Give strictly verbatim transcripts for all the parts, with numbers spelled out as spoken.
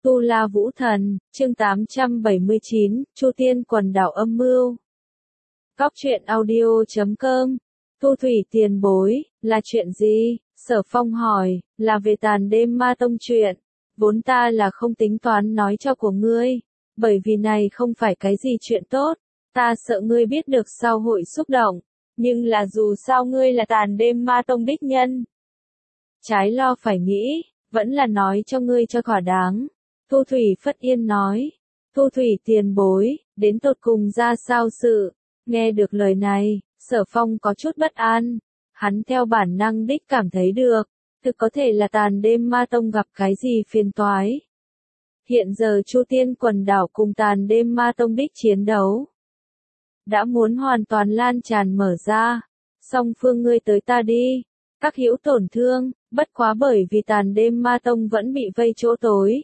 Tu La Vũ Thần, chương tám trăm bảy mươi chín, Chu Tiên Quần Đảo âm mưu. Góc truyện audio chấm com. Thu Thủy tiền bối, là chuyện gì? Sở Phong hỏi, là về Tàn Đêm Ma Tông chuyện. Vốn ta là không tính toán nói cho của ngươi, bởi vì này không phải cái gì chuyện tốt, ta sợ ngươi biết được sau hội xúc động, nhưng là dù sao ngươi là Tàn Đêm Ma Tông đích nhân. Trái lo phải nghĩ, vẫn là nói cho ngươi cho thỏa đáng. Thu Thủy Phất Yên nói, Thu Thủy tiền bối, đến tột cùng ra sao sự? Nghe được lời này, Sở Phong có chút bất an, hắn theo bản năng đích cảm thấy được, thực có thể là Tàn Đêm Ma Tông gặp cái gì phiền toái. Hiện giờ Chu Tiên Quần Đảo cùng Tàn Đêm Ma Tông đích chiến đấu đã muốn hoàn toàn lan tràn mở ra, song phương ngươi tới ta đi, các hữu tổn thương, bất quá bởi vì Tàn Đêm Ma Tông vẫn bị vây chỗ tối.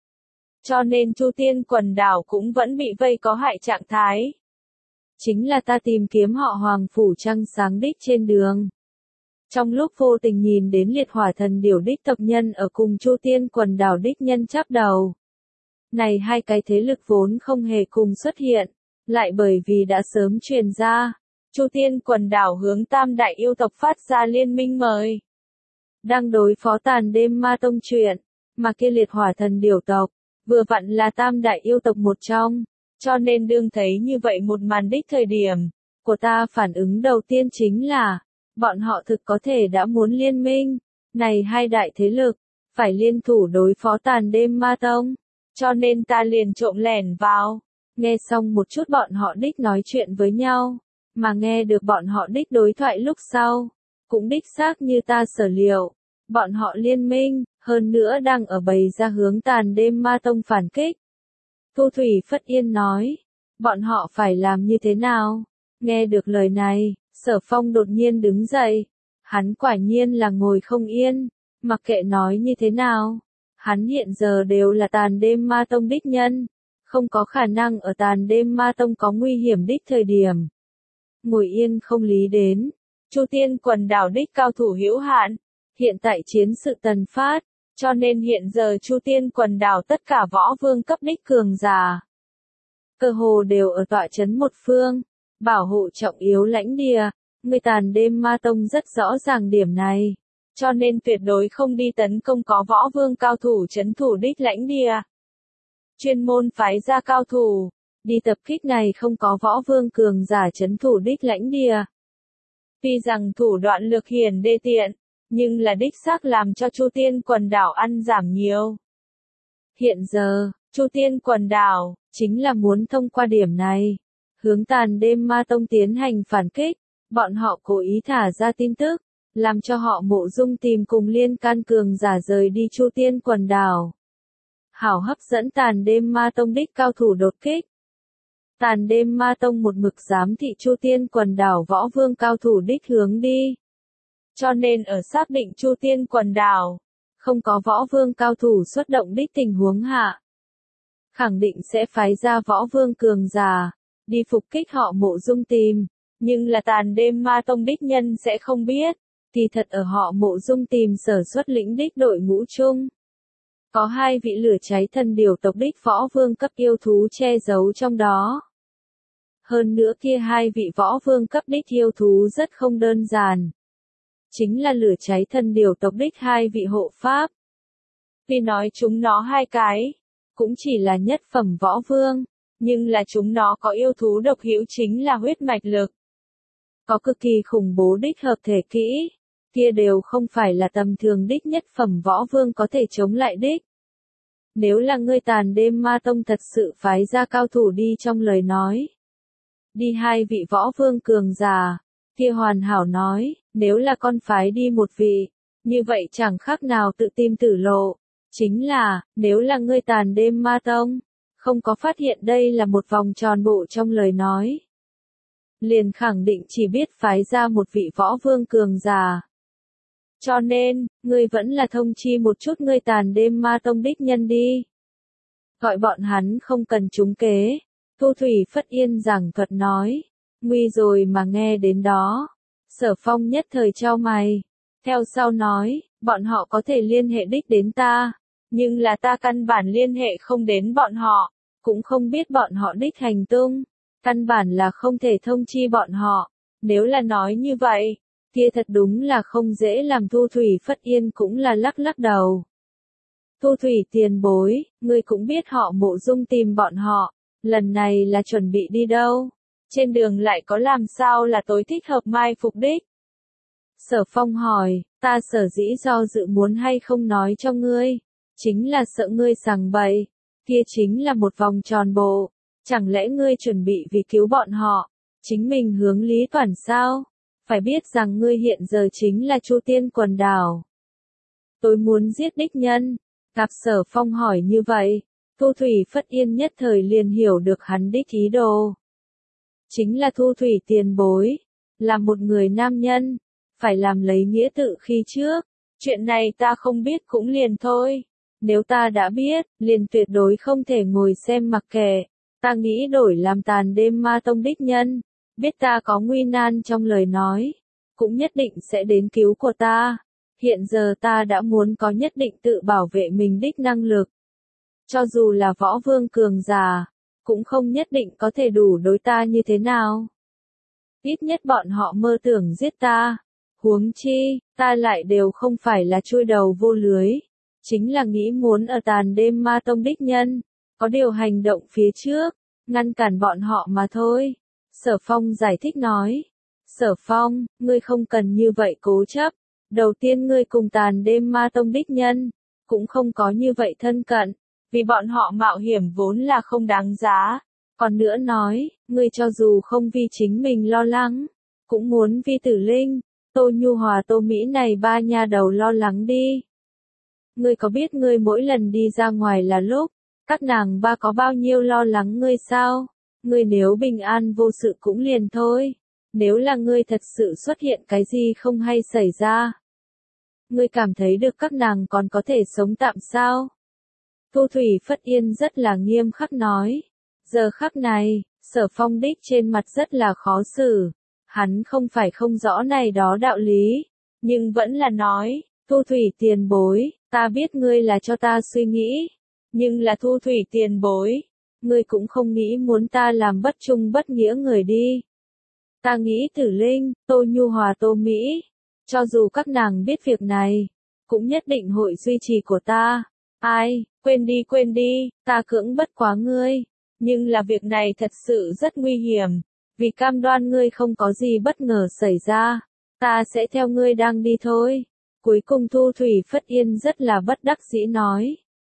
Cho nên Chu Tiên Quần Đảo cũng vẫn bị vây có hại trạng thái. Chính là ta tìm kiếm họ Hoàng Phủ Trăng Sáng đích trên đường. Trong lúc vô tình nhìn đến liệt hỏa thần điểu đích tộc nhân ở cùng Chu Tiên Quần Đảo đích nhân chắp đầu. Này hai cái thế lực vốn không hề cùng xuất hiện, lại bởi vì đã sớm truyền ra, Chu Tiên Quần Đảo hướng tam đại yêu tộc phát ra liên minh mời. Đang đối phó Tàn Đêm Ma Tông chuyện, mà kia liệt hỏa thần điểu tộc, vừa vặn là tam đại yêu tộc một trong, cho nên đương thấy như vậy một màn đích thời điểm, của ta phản ứng đầu tiên chính là, bọn họ thực có thể đã muốn liên minh, này hai đại thế lực, phải liên thủ đối phó Tàn Đêm Ma Tông, cho nên ta liền trộm lẻn vào, nghe xong một chút bọn họ đích nói chuyện với nhau, mà nghe được bọn họ đích đối thoại lúc sau, cũng đích xác như ta sở liệu, bọn họ liên minh, hơn nữa đang ở bày ra hướng Tàn Đêm Ma Tông phản kích. Thu Thủy Phất Yên nói, bọn họ phải làm như thế nào? Nghe được lời này, Sở Phong đột nhiên đứng dậy, hắn quả nhiên là ngồi không yên, mặc kệ nói như thế nào, hắn hiện giờ đều là Tàn Đêm Ma Tông đích nhân, không có khả năng ở Tàn Đêm Ma Tông có nguy hiểm đích thời điểm. Ngồi yên không lý đến, Chu Tiên Quần Đảo đích cao thủ hữu hạn, hiện tại chiến sự tần phát, cho nên hiện giờ Chu Tiên Quần Đảo tất cả võ vương cấp đích cường giả, cơ hồ đều ở tọa trấn một phương, bảo hộ trọng yếu lãnh địa, người Tàn Đêm Ma Tông rất rõ ràng điểm này, cho nên tuyệt đối không đi tấn công có võ vương cao thủ trấn thủ đích lãnh địa. Chuyên môn phái ra cao thủ, đi tập kích này không có võ vương cường giả trấn thủ đích lãnh địa. Tuy rằng thủ đoạn lược hiển đê tiện, nhưng là đích xác làm cho Chu Tiên Quần Đảo ăn giảm nhiều. Hiện giờ, Chu Tiên Quần Đảo, chính là muốn thông qua điểm này, hướng Tàn Đêm Ma Tông tiến hành phản kích, bọn họ cố ý thả ra tin tức, làm cho họ Mộ Dung tìm cùng liên can cường giả rời đi Chu Tiên Quần Đảo. Hảo hấp dẫn Tàn Đêm Ma Tông đích cao thủ đột kích. Tàn Đêm Ma Tông một mực giám thị Chu Tiên Quần Đảo võ vương cao thủ đích hướng đi. Cho nên ở xác định Chu Tiên Quần Đảo, không có võ vương cao thủ xuất động đích tình huống hạ. Khẳng định sẽ phái ra võ vương cường giả, đi phục kích họ Mộ Dung tìm, nhưng là Tàn Đêm Ma Tông đích nhân sẽ không biết, thì thật ở họ Mộ Dung tìm sở xuất lĩnh đích đội ngũ chung. Có hai vị lửa cháy thần điểu tộc đích võ vương cấp yêu thú che giấu trong đó. Hơn nữa kia hai vị võ vương cấp đích yêu thú rất không đơn giản. Chính là lửa cháy thần điểu tộc đích hai vị hộ pháp. Tuy nói chúng nó hai cái, cũng chỉ là nhất phẩm võ vương, nhưng là chúng nó có yêu thú độc hữu chính là huyết mạch lực. Có cực kỳ khủng bố đích hợp thể kỹ, kia đều không phải là tầm thường đích nhất phẩm võ vương có thể chống lại đích. Nếu là ngươi Tàn Đêm Ma Tông thật sự phái ra cao thủ đi trong lời nói. Đi hai vị võ vương cường giả, kia hoàn hảo nói, nếu là con phái đi một vị, như vậy chẳng khác nào tự tìm tử lộ. Chính là, nếu là ngươi Tàn Đêm Ma Tông, không có phát hiện đây là một vòng tròn bộ trong lời nói. Liền khẳng định chỉ biết phái ra một vị võ vương cường giả. Cho nên, ngươi vẫn là thông chi một chút ngươi Tàn Đêm Ma Tông đích nhân đi. Gọi bọn hắn không cần trúng kế. Thu Thủy Phất Yên giảng thuật nói. Nguy rồi mà nghe đến đó. Sở Phong nhất thời trao mày. Theo sau nói, bọn họ có thể liên hệ đích đến ta. nhưng là ta căn bản liên hệ không đến bọn họ, cũng không biết bọn họ đích hành tung, căn bản là không thể thông chi bọn họ. Nếu là nói như vậy, kia thật đúng là không dễ làm. Thu Thủy Phất Yên cũng là lắc lắc đầu. Thu Thủy tiền bối, ngươi cũng biết họ Mộ Dung tìm bọn họ, lần này là chuẩn bị đi đâu? Trên đường lại có làm sao là tối thích hợp mai phục đích? Sở Phong hỏi, ta sở dĩ do dự muốn hay không nói cho ngươi, chính là sợ ngươi sằng bậy, kia chính là một vòng tròn bộ, chẳng lẽ ngươi chuẩn bị vì cứu bọn họ, chính mình hướng Lý Toản sao? Phải biết rằng ngươi hiện giờ chính là Chu Tiên quần đảo. Tôi muốn giết đích nhân. Gặp Sở Phong hỏi như vậy, Thu Thủy Phất Yên nhất thời liền hiểu được hắn đích ý đồ. Chính là Thu Thủy tiền bối, là một người nam nhân, phải làm lấy nghĩa tự khi trước, chuyện này ta không biết cũng liền thôi. Nếu ta đã biết, liền tuyệt đối không thể ngồi xem mặc kệ. Ta nghĩ đổi làm Tàn Đêm Ma Tông đích nhân, biết ta có nguy nan trong lời nói, cũng nhất định sẽ đến cứu của ta. Hiện giờ ta đã muốn có nhất định tự bảo vệ mình đích năng lực. Cho dù là võ vương cường giả, cũng không nhất định có thể đủ đối ta như thế nào. Ít nhất bọn họ mơ tưởng giết ta. Huống chi, ta lại đều không phải là chui đầu vô lưới. Chính là nghĩ muốn ở Tàn Đêm Ma Tông đích nhân, có điều hành động phía trước, ngăn cản bọn họ mà thôi. Sở Phong giải thích nói. Sở Phong, ngươi không cần như vậy cố chấp. Đầu tiên ngươi cùng Tàn Đêm Ma Tông đích nhân, cũng không có như vậy thân cận, vì bọn họ mạo hiểm vốn là không đáng giá. Còn nữa nói, ngươi cho dù không vì chính mình lo lắng, cũng muốn vì Tử Linh, Tô Nhu Hòa Tô Mỹ này ba nha đầu lo lắng đi. Ngươi có biết ngươi mỗi lần đi ra ngoài là lúc, các nàng ba có bao nhiêu lo lắng ngươi sao? Ngươi nếu bình an vô sự cũng liền thôi. Nếu là ngươi thật sự xuất hiện cái gì không hay xảy ra, ngươi cảm thấy được các nàng còn có thể sống tạm sao? Thu Thủy Phất Yên rất là nghiêm khắc nói. Giờ khắc này, Sở Phong đích trên mặt rất là khó xử. Hắn không phải không rõ này đó đạo lý, nhưng vẫn là nói, Thu Thủy tiền bối, ta biết ngươi là cho ta suy nghĩ, nhưng là Thu Thủy tiền bối, ngươi cũng không nghĩ muốn ta làm bất trung bất nghĩa người đi. Ta nghĩ Tử Linh, Tô Nhu Hòa Tô Mỹ, cho dù các nàng biết việc này, cũng nhất định hội duy trì của ta. Ai, quên đi quên đi, ta cưỡng bất quá ngươi, nhưng là việc này thật sự rất nguy hiểm, vì cam đoan ngươi không có gì bất ngờ xảy ra, ta sẽ theo ngươi đang đi thôi. Cuối cùng Thu Thủy Phất Yên rất là bất đắc dĩ nói.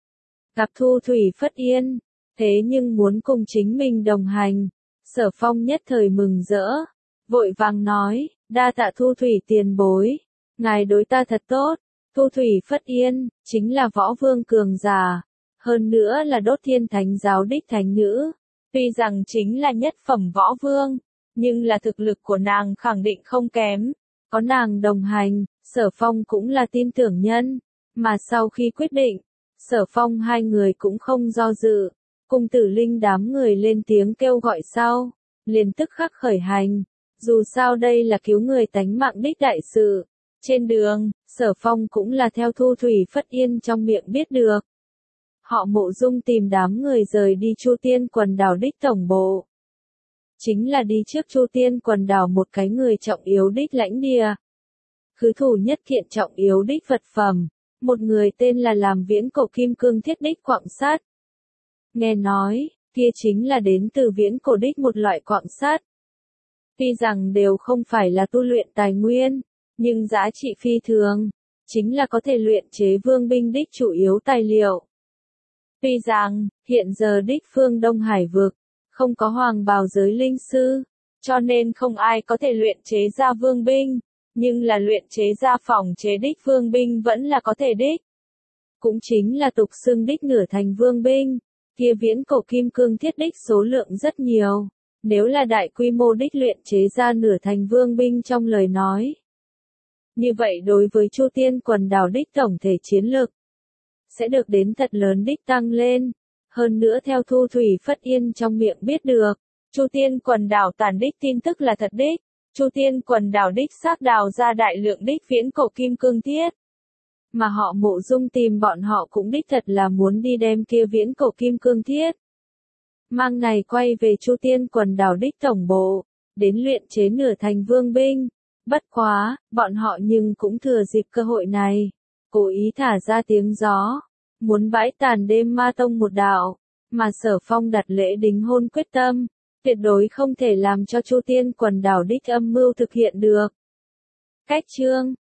Gặp Thu Thủy Phất Yên, thế nhưng muốn cùng chính mình đồng hành, Sở Phong nhất thời mừng rỡ, vội vàng nói, đa tạ Thu Thủy tiền bối, ngài đối ta thật tốt. Thu Thủy Phất Yên, chính là võ vương cường giả, hơn nữa là Đốt Thiên Thánh giáo đích thánh nữ. Tuy rằng chính là nhất phẩm võ vương, nhưng là thực lực của nàng khẳng định không kém. Có nàng đồng hành, Sở Phong cũng là tin tưởng nhân. Mà sau khi quyết định, Sở Phong hai người cũng không do dự, cùng Tử Linh đám người lên tiếng kêu gọi sau, liền tức khắc khởi hành. Dù sao đây là cứu người tánh mạng đích đại sự. Trên đường, Sở Phong cũng là theo Thu Thủy Phất Yên trong miệng biết được. Họ Mộ Dung tìm đám người rời đi Chu Tiên quần đảo đích tổng bộ. Chính là đi trước Chu Tiên quần đảo một cái người trọng yếu đích lãnh địa. Khứ thủ nhất kiện trọng yếu đích vật phẩm, một người tên là làm viễn cổ kim cương thiết đích quặng sắt. Nghe nói, kia chính là đến từ viễn cổ đích một loại quặng sắt. Tuy rằng đều không phải là tu luyện tài nguyên, nhưng giá trị phi thường, chính là có thể luyện chế vương binh đích chủ yếu tài liệu. Tuy rằng, hiện giờ đích phương Đông Hải vực, không có hoàng bào giới linh sư, cho nên không ai có thể luyện chế ra vương binh, nhưng là luyện chế ra phòng chế đích vương binh vẫn là có thể đích. Cũng chính là tục xưng đích nửa thành vương binh, kia viễn cổ kim cương thiết đích số lượng rất nhiều, nếu là đại quy mô đích luyện chế ra nửa thành vương binh trong lời nói. Như vậy đối với Chu Tiên quần đảo đích tổng thể chiến lực, sẽ được đến thật lớn đích tăng lên. Hơn nữa theo Thu Thủy Phất Yên trong miệng biết được, Chu Tiên quần đảo tàn đích tin tức là thật đích. Chu Tiên quần đảo đích xác đào ra đại lượng đích viễn cổ kim cương thiết. Mà họ Mộ Dung tìm bọn họ cũng đích thật là muốn đi đem kia viễn cổ kim cương thiết. Mang này quay về Chu Tiên quần đảo đích tổng bộ, đến luyện chế nửa thành vương binh. Bất quá, bọn họ nhưng cũng thừa dịp cơ hội này, cố ý thả ra tiếng gió, muốn bãi tàn đêm ma tông một đạo, mà Sở Phong đặt lễ đính hôn quyết tâm, tuyệt đối không thể làm cho Chu Tiên quần đảo đích âm mưu thực hiện được. Cách chương